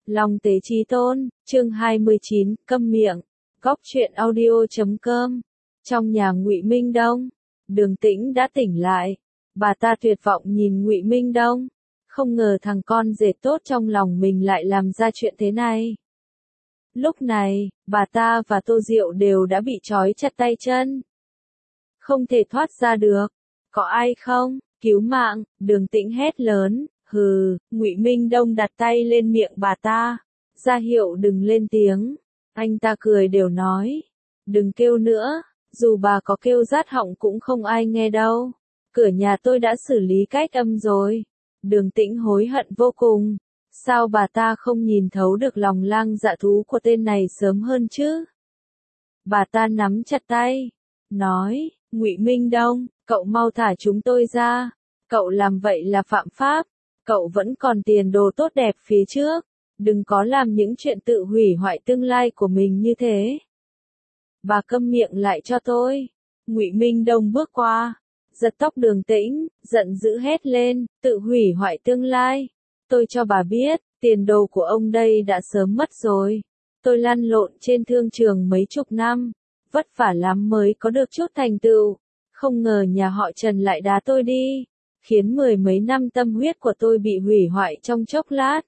Long tế chí tôn, chương 29, câm miệng. Góc truyện audio.com. Trong nhà Ngụy Minh Đông, Đường Tĩnh đã tỉnh lại. Bà ta tuyệt vọng nhìn Ngụy Minh Đông, không ngờ thằng con rể tốt trong lòng mình lại làm ra chuyện thế này. Lúc này, bà ta và Tô Diệu đều đã bị trói chặt tay chân, không thể thoát ra được. Có ai không? Cứu mạng! Đường Tĩnh hét lớn. Hừ, Ngụy Minh Đông đặt tay lên miệng bà ta, ra hiệu đừng lên tiếng. Anh ta cười đều nói, đừng kêu nữa, dù bà có kêu rát họng cũng không ai nghe đâu. Cửa nhà tôi đã xử lý cách âm rồi. Đường Tĩnh hối hận vô cùng. Sao bà ta không nhìn thấu được lòng lang dạ thú của tên này sớm hơn chứ? Bà ta nắm chặt tay, nói, Ngụy Minh Đông, cậu mau thả chúng tôi ra. Cậu làm vậy là phạm pháp. Cậu vẫn còn tiền đồ tốt đẹp phía trước. Đừng có làm những chuyện tự hủy hoại tương lai của mình như thế. Bà câm miệng lại cho tôi. Ngụy Minh Đông bước qua, giật tóc Đường Tĩnh, giận dữ hét lên, tự hủy hoại tương lai. Tôi cho bà biết, tiền đồ của ông đây đã sớm mất rồi. Tôi lăn lộn trên thương trường mấy chục năm, vất vả lắm mới có được chút thành tựu. Không ngờ nhà họ Trần lại đá tôi đi, khiến mười mấy năm tâm huyết của tôi bị hủy hoại trong chốc lát.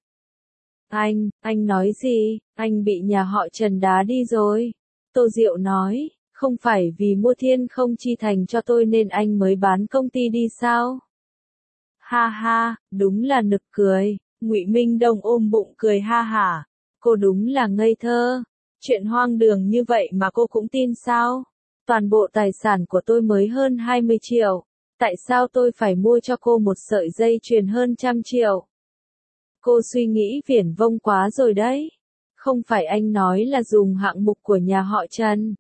Anh nói gì? Anh bị nhà họ Trần đá đi rồi. Tô Diệu nói, không phải vì mua Thiên Không Chi Thành cho tôi nên anh mới bán công ty đi sao? Ha ha, đúng là nực cười. Ngụy Minh Đông ôm bụng cười ha hả. Cô đúng là ngây thơ. Chuyện hoang đường như vậy mà cô cũng tin sao? Toàn bộ tài sản của tôi mới hơn 20 triệu. Tại sao tôi phải mua cho cô một sợi dây chuyền hơn 100 triệu? Cô suy nghĩ viển vông quá rồi đấy. Không phải anh nói là dùng hạng mục của nhà họ Trần.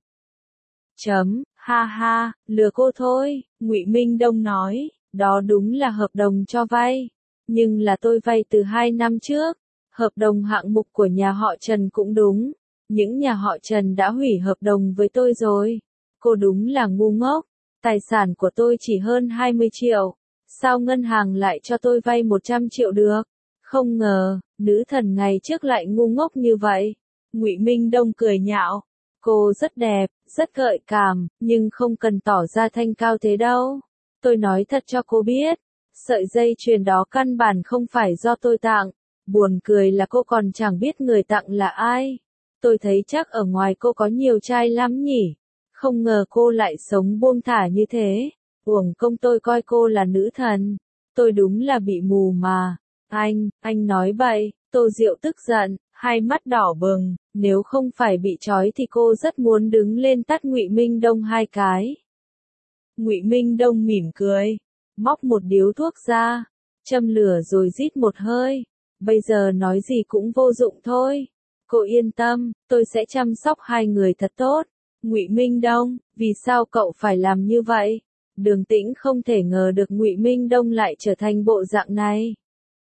Ha ha, lừa cô thôi. Ngụy Minh Đông nói, đó đúng là hợp đồng cho vay. Nhưng là tôi vay từ 2 năm trước. Hợp đồng hạng mục của nhà họ Trần cũng đúng. Những nhà họ Trần đã hủy hợp đồng với tôi rồi. Cô đúng là ngu ngốc. Tài sản của tôi chỉ hơn 20 triệu. Sao ngân hàng lại cho tôi vay 100 triệu được? Không ngờ, nữ thần ngày trước lại ngu ngốc như vậy. Ngụy Minh Đông cười nhạo. Cô rất đẹp, rất gợi cảm, nhưng không cần tỏ ra thanh cao thế đâu. Tôi nói thật cho cô biết. Sợi dây chuyền đó căn bản không phải do tôi tặng. Buồn cười là cô còn chẳng biết người tặng là ai. Tôi thấy chắc ở ngoài cô có nhiều trai lắm nhỉ. Không ngờ cô lại sống buông thả như thế. Uổng công tôi coi cô là nữ thần. Tôi đúng là bị mù mà. Anh nói bậy. Tô Diệu tức giận, hai mắt đỏ bừng. Nếu không phải bị trói thì cô rất muốn đứng lên tát Ngụy Minh Đông 2 cái. Ngụy Minh Đông mỉm cười, móc một điếu thuốc ra, châm lửa rồi rít một hơi. Bây giờ nói gì cũng vô dụng thôi. Cô yên tâm, tôi sẽ chăm sóc hai người thật tốt. Ngụy Minh Đông, vì sao cậu phải làm như vậy? Đường Tĩnh không thể ngờ được Ngụy Minh Đông lại trở thành bộ dạng này.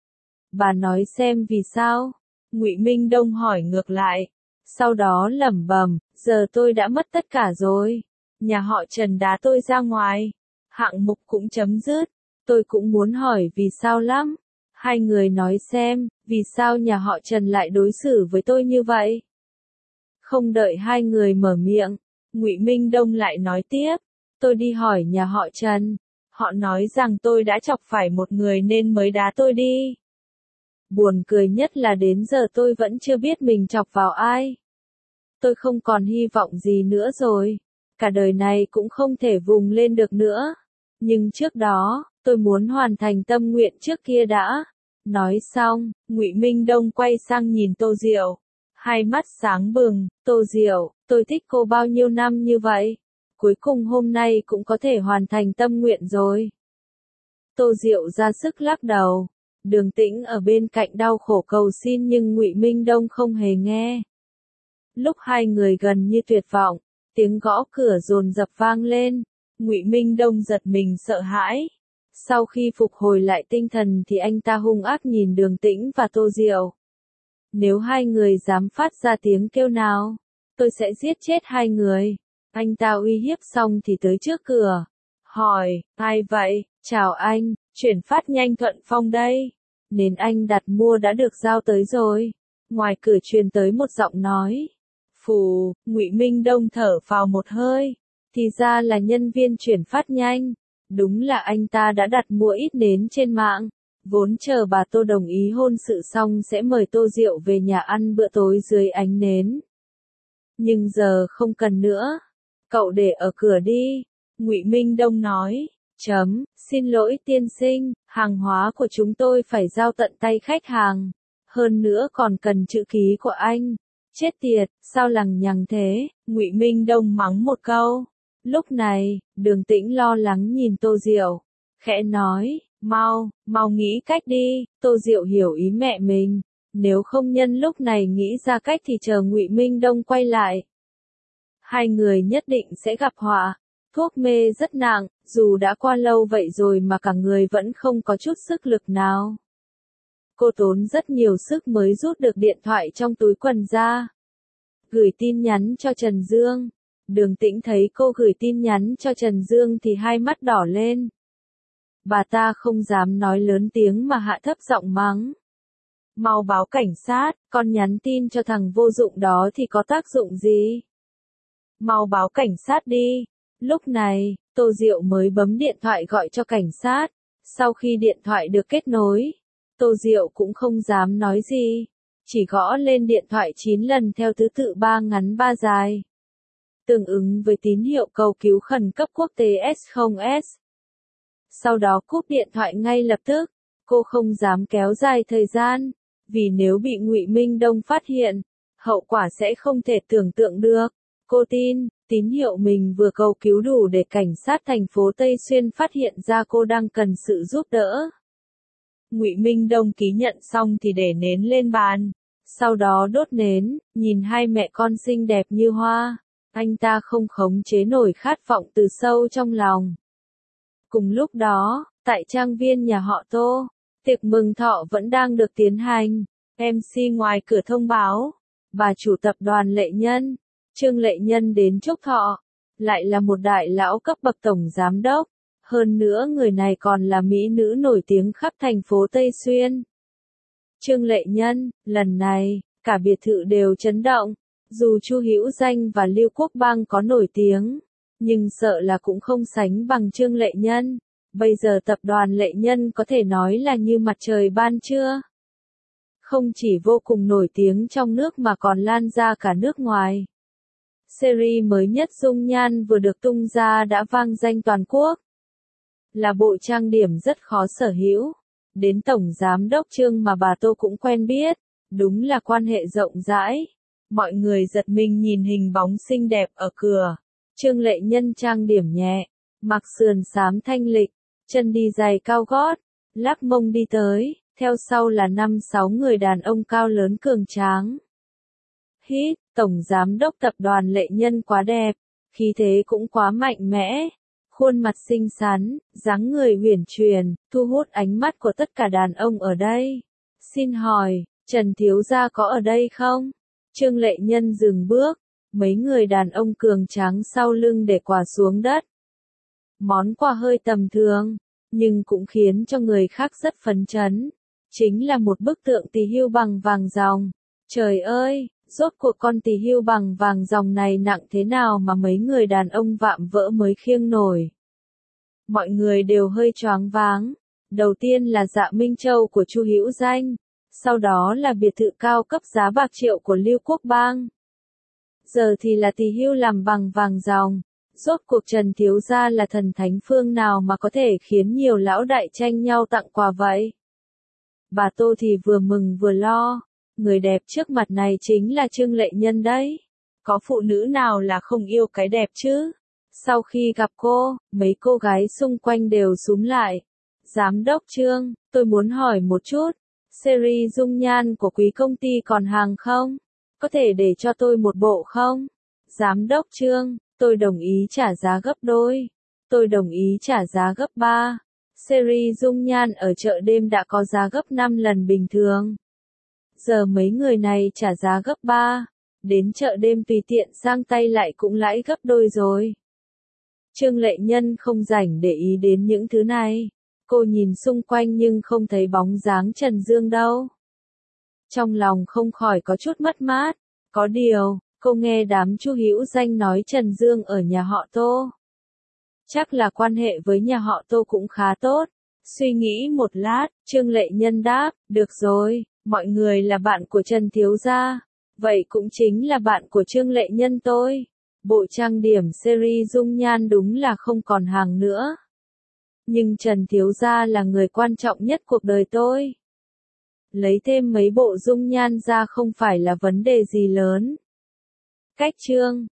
Bà nói xem vì sao? Ngụy Minh Đông hỏi ngược lại. Sau đó lẩm bẩm, giờ tôi đã mất tất cả rồi. Nhà họ Trần đá tôi ra ngoài. Hạng mục cũng chấm dứt. Tôi cũng muốn hỏi vì sao lắm. Hai người nói xem, vì sao nhà họ Trần lại đối xử với tôi như vậy? Không đợi hai người mở miệng, Ngụy Minh Đông lại nói tiếp. Tôi đi hỏi nhà họ Trần. Họ nói rằng tôi đã chọc phải một người nên mới đá tôi đi. Buồn cười nhất là đến giờ tôi vẫn chưa biết mình chọc vào ai. Tôi không còn hy vọng gì nữa rồi. Cả đời này cũng không thể vùng lên được nữa. Nhưng trước đó, tôi muốn hoàn thành tâm nguyện trước kia đã. Nói xong, Ngụy Minh Đông quay sang nhìn Tô Diệu. Hai mắt sáng bừng, Tô Diệu, tôi thích cô bao nhiêu năm như vậy. Cuối cùng hôm nay cũng có thể hoàn thành tâm nguyện rồi. Tô Diệu ra sức lắc đầu. Đường Tĩnh ở bên cạnh đau khổ cầu xin nhưng Ngụy Minh Đông không hề nghe. Lúc hai người gần như tuyệt vọng, tiếng gõ cửa dồn dập vang lên. Ngụy Minh Đông giật mình sợ hãi. Sau khi phục hồi lại tinh thần thì anh ta hung ác nhìn Đường Tĩnh và Tô Diệu. Nếu hai người dám phát ra tiếng kêu nào, tôi sẽ giết chết hai người. Anh ta uy hiếp xong thì tới trước cửa. Hỏi, ai vậy? Chào anh, chuyển phát nhanh Thuận Phong đây. Nền anh đặt mua đã được giao tới rồi. Ngoài cửa truyền tới một giọng nói. Phù, Ngụy Minh Đông thở phào một hơi. Thì ra là nhân viên chuyển phát nhanh. Đúng là anh ta đã đặt mua ít nến trên mạng. Vốn chờ bà Tô đồng ý hôn sự xong sẽ mời Tô Diệu về nhà ăn bữa tối dưới ánh nến. Nhưng giờ không cần nữa. Cậu để ở cửa đi. Ngụy Minh Đông nói. Xin lỗi tiên sinh, hàng hóa của chúng tôi phải giao tận tay khách hàng. Hơn nữa còn cần chữ ký của anh. Chết tiệt, sao lằng nhằng thế? Ngụy Minh Đông mắng một câu. Lúc này, Đường Tĩnh lo lắng nhìn Tô Diệu. Khẽ nói, mau nghĩ cách đi. Tô Diệu hiểu ý mẹ mình. Nếu không nhân lúc này nghĩ ra cách thì chờ Ngụy Minh Đông quay lại. Hai người nhất định sẽ gặp họa. Thuốc mê rất nặng, dù đã qua lâu vậy rồi mà cả người vẫn không có chút sức lực nào. Cô tốn rất nhiều sức mới rút được điện thoại trong túi quần ra. Gửi tin nhắn cho Trần Dương. Đường Tĩnh thấy cô gửi tin nhắn cho Trần Dương thì hai mắt đỏ lên. Bà ta không dám nói lớn tiếng mà hạ thấp giọng mắng. Mau báo cảnh sát, con nhắn tin cho thằng vô dụng đó thì có tác dụng gì? Mau báo cảnh sát đi. Lúc này, Tô Diệu mới bấm điện thoại gọi cho cảnh sát. Sau khi điện thoại được kết nối, Tô Diệu cũng không dám nói gì. Chỉ gõ lên điện thoại 9 lần theo thứ tự 3 ngắn 3 dài. Tương ứng với tín hiệu cầu cứu khẩn cấp quốc tế S0S. Sau đó cúp điện thoại ngay lập tức. Cô không dám kéo dài thời gian. Vì nếu bị Ngụy Minh Đông phát hiện, hậu quả sẽ không thể tưởng tượng được. Cô tin, tín hiệu mình vừa cầu cứu đủ để cảnh sát thành phố Tây Xuyên phát hiện ra cô đang cần sự giúp đỡ. Ngụy Minh Đông ký nhận xong thì để nến lên bàn. Sau đó đốt nến, nhìn hai mẹ con xinh đẹp như hoa. Anh ta không khống chế nổi khát vọng từ sâu trong lòng. Cùng lúc đó, tại trang viên nhà họ Tô, tiệc mừng thọ vẫn đang được tiến hành. MC ngoài cửa thông báo, bà chủ tập đoàn Lệ Nhân, Trương Lệ Nhân đến chúc thọ. Lại là một đại lão cấp bậc tổng giám đốc. Hơn nữa người này còn là mỹ nữ nổi tiếng khắp thành phố Tây Xuyên. Trương Lệ Nhân, lần này, cả biệt thự đều chấn động. Dù Chu Hữu Danh và Lưu Quốc Bang có nổi tiếng, nhưng sợ là cũng không sánh bằng Trương Lệ Nhân. Bây giờ tập đoàn Lệ Nhân có thể nói là như mặt trời ban trưa. Không chỉ vô cùng nổi tiếng trong nước mà còn lan ra cả nước ngoài. Series mới nhất Dung Nhan vừa được tung ra đã vang danh toàn quốc. Là bộ trang điểm rất khó sở hữu. Đến Tổng Giám đốc Trương mà bà Tô cũng quen biết. Đúng là quan hệ rộng rãi. Mọi người giật mình nhìn hình bóng xinh đẹp ở cửa. Trương Lệ Nhân trang điểm nhẹ, mặc sườn xám thanh lịch, chân đi giày cao gót, lắc mông đi tới, theo sau là 5-6 người đàn ông cao lớn cường tráng. Hít, Tổng Giám đốc tập đoàn Lệ Nhân quá đẹp, khí thế cũng quá mạnh mẽ, khuôn mặt xinh xắn, dáng người uyển chuyển, thu hút ánh mắt của tất cả đàn ông ở đây. Xin hỏi, Trần thiếu gia có ở đây không? Trương Lệ Nhân dừng bước, mấy người đàn ông cường tráng sau lưng để quà xuống đất. Món quà hơi tầm thường, nhưng cũng khiến cho người khác rất phấn chấn. Chính là một bức tượng tỳ hưu bằng vàng ròng. Trời ơi, rốt cuộc con tỳ hưu bằng vàng ròng này nặng thế nào mà mấy người đàn ông vạm vỡ mới khiêng nổi. Mọi người đều hơi choáng váng. Đầu tiên là Dạ Minh Châu của Chu Hữu Danh. Sau đó là biệt thự cao cấp giá bạc triệu của Lưu Quốc Bang. Giờ thì là tỳ hưu làm bằng vàng ròng. Rốt cuộc Trần thiếu gia là thần thánh phương nào mà có thể khiến nhiều lão đại tranh nhau tặng quà vậy? Bà Tô thì vừa mừng vừa lo. Người đẹp trước mặt này chính là Trương Lệ Nhân đấy. Có phụ nữ nào là không yêu cái đẹp chứ? Sau khi gặp cô, mấy cô gái xung quanh đều xúm lại. Giám đốc Trương, tôi muốn hỏi một chút. Series Dung Nhan của quý công ty còn hàng không? Có thể để cho tôi một bộ không? Giám đốc Trương, tôi đồng ý trả giá gấp đôi. Tôi đồng ý trả giá gấp 3. Series Dung Nhan ở chợ đêm đã có giá gấp 5 lần bình thường. Giờ mấy người này trả giá gấp 3. Đến chợ đêm tùy tiện sang tay lại cũng lãi gấp đôi rồi. Trương Lệ Nhân không rảnh để ý đến những thứ này. Cô nhìn xung quanh nhưng không thấy bóng dáng Trần Dương đâu. Trong lòng không khỏi có chút mất mát. Có điều, cô nghe đám Chu Hữu Danh nói Trần Dương ở nhà họ Tô. Chắc là quan hệ với nhà họ Tô cũng khá tốt. Suy nghĩ một lát, Trương Lệ Nhân đáp, được rồi, mọi người là bạn của Trần Thiếu Gia. Vậy cũng chính là bạn của Trương Lệ Nhân tôi. Bộ trang điểm series dung nhan đúng là không còn hàng nữa. Nhưng Trần Thiếu Gia là người quan trọng nhất cuộc đời tôi. Lấy thêm mấy bộ dung nhan ra không phải là vấn đề gì lớn. Cách Trương